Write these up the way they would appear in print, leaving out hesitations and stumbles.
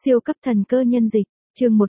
Siêu cấp thần cơ nhân dịch, chương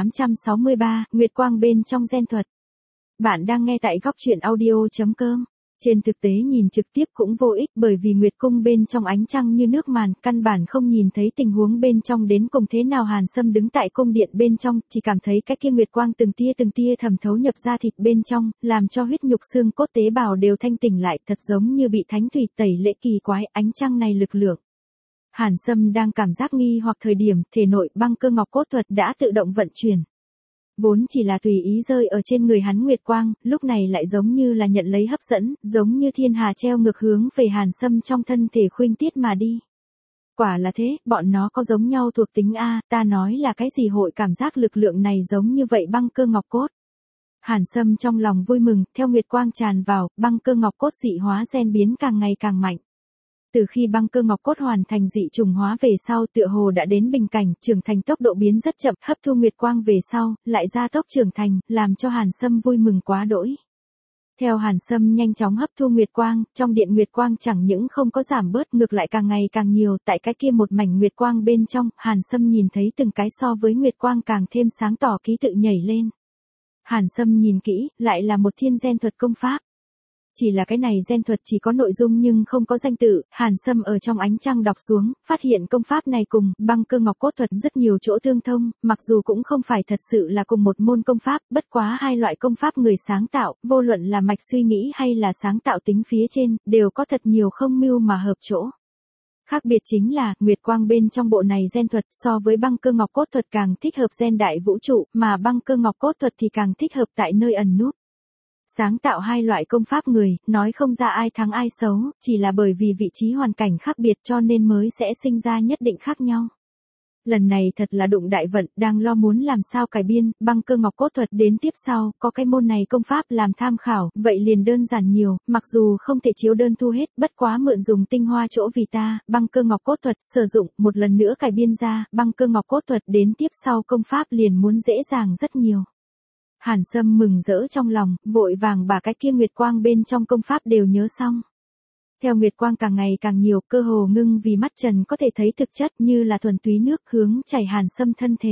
1863, Nguyệt Quang bên trong gen thuật. Bạn đang nghe tại góc truyện audio.com. Trên thực tế nhìn trực tiếp cũng vô ích bởi vì Nguyệt Cung bên trong ánh trăng như nước màn, căn bản không nhìn thấy tình huống bên trong đến cùng thế nào. Hàn Sâm đứng tại cung điện bên trong, chỉ cảm thấy cái kia Nguyệt Quang từng tia thẩm thấu nhập ra thịt bên trong, làm cho huyết nhục xương cốt tế bào đều thanh tỉnh lại, thật giống như bị thánh thủy tẩy lễ kỳ quái. Ánh trăng này lực lượng. Hàn Sâm đang cảm giác nghi hoặc thời điểm, thể nội băng cơ ngọc cốt thuật đã tự động vận chuyển. Vốn chỉ là tùy ý rơi ở trên người hắn Nguyệt Quang, lúc này lại giống như là nhận lấy hấp dẫn, giống như thiên hà treo ngược hướng về Hàn Sâm trong thân thể khuynh tiết mà đi. Quả là thế, bọn nó có giống nhau thuộc tính A, ta nói là cái gì hội cảm giác lực lượng này giống như vậy băng cơ ngọc cốt. Hàn Sâm trong lòng vui mừng, theo Nguyệt Quang tràn vào, băng cơ ngọc cốt dị hóa gen biến càng ngày càng mạnh. Từ khi băng cơ ngọc cốt hoàn thành dị trùng hóa về sau tựa hồ đã đến bình cảnh, trưởng thành tốc độ biến rất chậm, hấp thu Nguyệt Quang về sau, lại gia tốc trưởng thành, làm cho Hàn Sâm vui mừng quá đỗi. Theo Hàn Sâm nhanh chóng hấp thu Nguyệt Quang, trong điện Nguyệt Quang chẳng những không có giảm bớt, ngược lại càng ngày càng nhiều, tại cái kia một mảnh Nguyệt Quang bên trong, Hàn Sâm nhìn thấy từng cái so với Nguyệt Quang càng thêm sáng tỏ ký tự nhảy lên. Hàn Sâm nhìn kỹ, lại là một thiên gen thuật công pháp. Chỉ là cái này gen thuật chỉ có nội dung nhưng không có danh tự, Hàn Sâm ở trong ánh trăng đọc xuống, phát hiện công pháp này cùng băng cơ ngọc cốt thuật rất nhiều chỗ tương thông, mặc dù cũng không phải thật sự là cùng một môn công pháp, bất quá hai loại công pháp người sáng tạo, vô luận là mạch suy nghĩ hay là sáng tạo tính phía trên, đều có thật nhiều không mưu mà hợp chỗ. Khác biệt chính là, Nguyệt Quang bên trong bộ này gen thuật so với băng cơ ngọc cốt thuật càng thích hợp gen đại vũ trụ, mà băng cơ ngọc cốt thuật thì càng thích hợp tại nơi ẩn núp. Sáng tạo hai loại công pháp người, nói không ra ai thắng ai xấu, chỉ là bởi vì vị trí hoàn cảnh khác biệt cho nên mới sẽ sinh ra nhất định khác nhau. Lần này thật là đụng đại vận, đang lo muốn làm sao cải biên, băng cơ ngọc cốt thuật đến tiếp sau, có cái môn này công pháp làm tham khảo, vậy liền đơn giản nhiều, mặc dù không thể chiếu đơn thu hết, bất quá mượn dùng tinh hoa chỗ vì ta, băng cơ ngọc cốt thuật sử dụng, một lần nữa cải biên ra, băng cơ ngọc cốt thuật đến tiếp sau công pháp liền muốn dễ dàng rất nhiều. Hàn Sâm mừng rỡ trong lòng, vội vàng bà cái kia Nguyệt Quang bên trong công pháp đều nhớ xong. Theo Nguyệt Quang càng ngày càng nhiều, cơ hồ ngưng vì mắt trần có thể thấy thực chất như là thuần túy nước hướng chảy Hàn Sâm thân thể.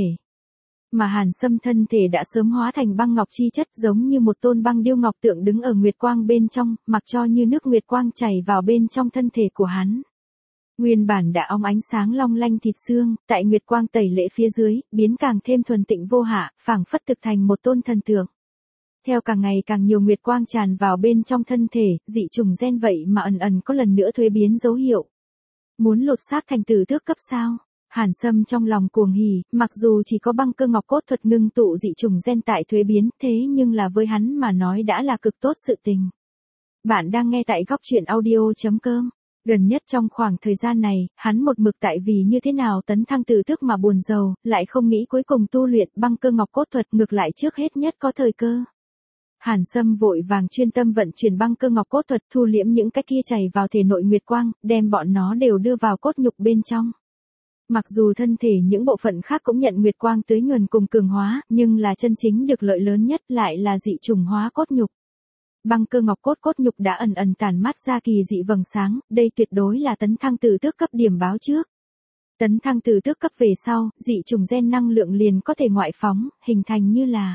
Mà Hàn Sâm thân thể đã sớm hóa thành băng ngọc chi chất giống như một tôn băng điêu ngọc tượng đứng ở Nguyệt Quang bên trong, mặc cho như nước Nguyệt Quang chảy vào bên trong thân thể của hắn. Nguyên bản đã óng ánh sáng long lanh thịt xương, tại Nguyệt Quang tẩy lễ phía dưới, biến càng thêm thuần tịnh vô hạ, phảng phất thực thành một tôn thần tượng. Theo càng ngày càng nhiều Nguyệt Quang tràn vào bên trong thân thể, dị trùng gen vậy mà ẩn có lần nữa thuế biến dấu hiệu. Muốn lột xác thành tử tước cấp sao? Hàn Sâm trong lòng cuồng hỉ, mặc dù chỉ có băng cơ ngọc cốt thuật ngưng tụ dị trùng gen tại thuế biến, thế nhưng là với hắn mà nói đã là cực tốt sự tình. Bạn đang nghe tại góc truyện audio.com. Gần nhất trong khoảng thời gian này, hắn một mực tại vì như thế nào tấn thăng tử tước mà buồn rầu, lại không nghĩ cuối cùng tu luyện băng cơ ngọc cốt thuật, ngược lại trước hết nhất có thời cơ. Hàn Sâm vội vàng chuyên tâm vận chuyển băng cơ ngọc cốt thuật, thu liễm những cái kia chảy vào thể nội Nguyệt Quang, đem bọn nó đều đưa vào cốt nhục bên trong. Mặc dù thân thể những bộ phận khác cũng nhận Nguyệt Quang tưới nhuần cùng cường hóa, nhưng là chân chính được lợi lớn nhất lại là dị trùng hóa cốt nhục. Băng cơ ngọc cốt nhục đã ẩn tản mát ra kỳ dị vầng sáng, đây tuyệt đối là tấn thăng tử tước cấp điểm báo trước. Tấn thăng tử tước cấp về sau, dị trùng gen năng lượng liền có thể ngoại phóng, hình thành như là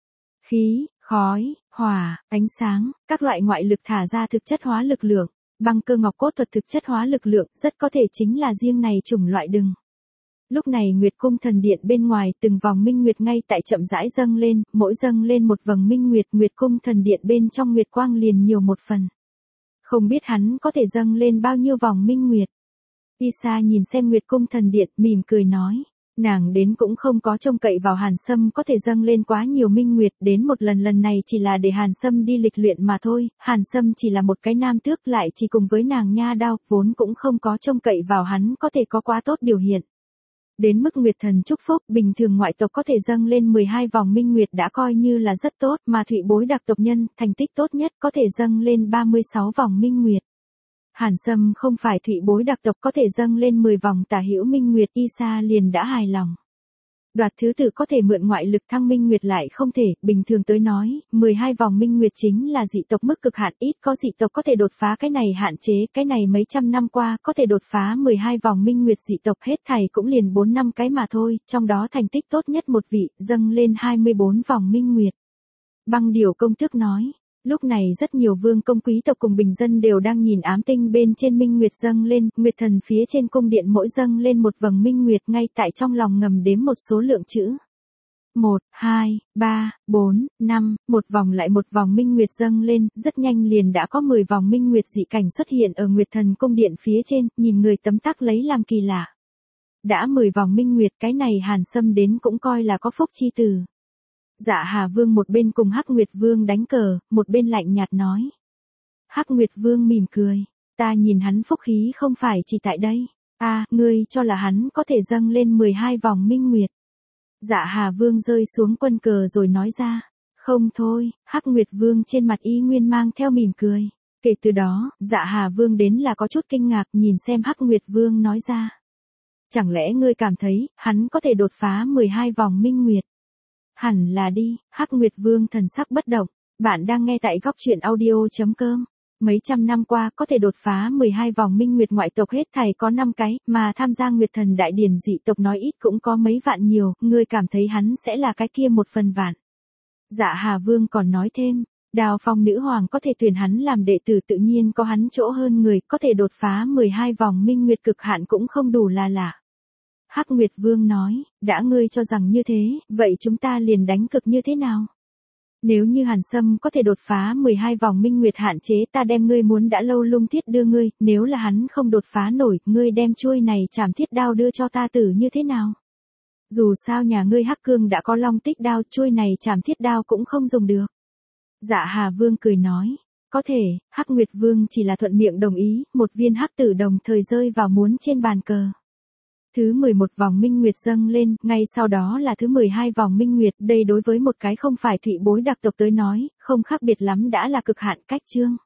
khí, khói, hỏa, ánh sáng, các loại ngoại lực thả ra thực chất hóa lực lượng. Băng cơ ngọc cốt thuật thực chất hóa lực lượng, rất có thể chính là riêng này chủng loại đừng. Lúc này Nguyệt Cung thần điện bên ngoài, từng vòng minh nguyệt ngay tại chậm rãi dâng lên, mỗi dâng lên một vầng minh nguyệt, Nguyệt Cung thần điện bên trong Nguyệt Quang liền nhiều một phần. Không biết hắn có thể dâng lên bao nhiêu vòng minh nguyệt. Isa nhìn xem Nguyệt Cung thần điện, mỉm cười nói, nàng đến cũng không có trông cậy vào Hàn Sâm có thể dâng lên quá nhiều minh nguyệt, đến một lần này chỉ là để Hàn Sâm đi lịch luyện mà thôi, Hàn Sâm chỉ là một cái nam tước lại chỉ cùng với nàng nha đao, vốn cũng không có trông cậy vào hắn có thể có quá tốt biểu hiện. Đến mức Nguyệt Thần chúc phúc, bình thường ngoại tộc có thể dâng lên 12 vòng minh nguyệt đã coi như là rất tốt, mà Thụy Bối đặc tộc nhân, thành tích tốt nhất có thể dâng lên 36 vòng minh nguyệt. Hàn Sâm không phải Thụy Bối đặc tộc có thể dâng lên 10 vòng tả hữu minh nguyệt, Isa liền đã hài lòng. Đoạt thứ tự có thể mượn ngoại lực thăng minh nguyệt lại không thể, bình thường tới nói, 12 vòng minh nguyệt chính là dị tộc mức cực hạn, ít có dị tộc có thể đột phá cái này hạn chế, cái này mấy trăm năm qua có thể đột phá 12 vòng minh nguyệt dị tộc hết thảy cũng liền 4 năm cái mà thôi, trong đó thành tích tốt nhất một vị, dâng lên 24 vòng minh nguyệt. Băng Điểu công tước nói. Lúc này rất nhiều vương công quý tộc cùng bình dân đều đang nhìn ám tinh bên trên minh nguyệt dâng lên, nguyệt thần phía trên cung điện mỗi dâng lên một vầng minh nguyệt ngay tại trong lòng ngầm đếm một số lượng chữ. 1, 2, 3, 4, 5, một vòng lại một vòng minh nguyệt dâng lên, rất nhanh liền đã có 10 vòng minh nguyệt dị cảnh xuất hiện ở nguyệt thần cung điện phía trên, nhìn người tấm tắc lấy làm kỳ lạ. Đã 10 vòng minh nguyệt, cái này Hàn Sâm đến cũng coi là có phúc chi từ. Dạ Hà Vương một bên cùng Hắc Nguyệt Vương đánh cờ, một bên lạnh nhạt nói. Hắc Nguyệt Vương mỉm cười, ta nhìn hắn phúc khí không phải chỉ tại đây. Ngươi cho là hắn có thể dâng lên 12 vòng minh nguyệt. Dạ Hà Vương rơi xuống quân cờ rồi nói ra. Không thôi, Hắc Nguyệt Vương trên mặt y nguyên mang theo mỉm cười. Kể từ đó, Dạ Hà Vương đến là có chút kinh ngạc nhìn xem Hắc Nguyệt Vương nói ra. Chẳng lẽ ngươi cảm thấy, hắn có thể đột phá 12 vòng minh nguyệt? Hẳn là đi, Hắc Nguyệt Vương thần sắc bất động. Bạn đang nghe tại góc truyện audio.com. Mấy trăm năm qua có thể đột phá 12 vòng minh nguyệt ngoại tộc hết thảy có 5 cái, mà tham gia nguyệt thần đại điển dị tộc nói ít cũng có mấy vạn nhiều, ngươi cảm thấy hắn sẽ là cái kia 1/1000. Dạ Hà Vương còn nói thêm, Đào Phong nữ hoàng có thể tuyển hắn làm đệ tử tự nhiên có hắn chỗ hơn người, có thể đột phá 12 vòng minh nguyệt cực hạn cũng không đủ là lạ. Hắc Nguyệt Vương nói, đã ngươi cho rằng như thế, vậy chúng ta liền đánh cực như thế nào? Nếu như Hàn Sâm có thể đột phá 12 vòng minh nguyệt hạn chế ta đem ngươi muốn đã lâu lung thiết đưa ngươi, nếu là hắn không đột phá nổi, ngươi đem chuôi này chảm thiết đao đưa cho ta tử như thế nào? Dù sao nhà ngươi Hắc Cương đã có long tích đao, chuôi này chảm thiết đao cũng không dùng được. Dạ Hà Vương cười nói, có thể, Hắc Nguyệt Vương chỉ là thuận miệng đồng ý, một viên hắc tử đồng thời rơi vào muốn trên bàn cờ. Thứ 11 vòng minh nguyệt dâng lên, ngay sau đó là thứ 12 vòng minh nguyệt, đây đối với một cái không phải thụy bối đặc tộc tới nói, không khác biệt lắm đã là cực hạn cách chương.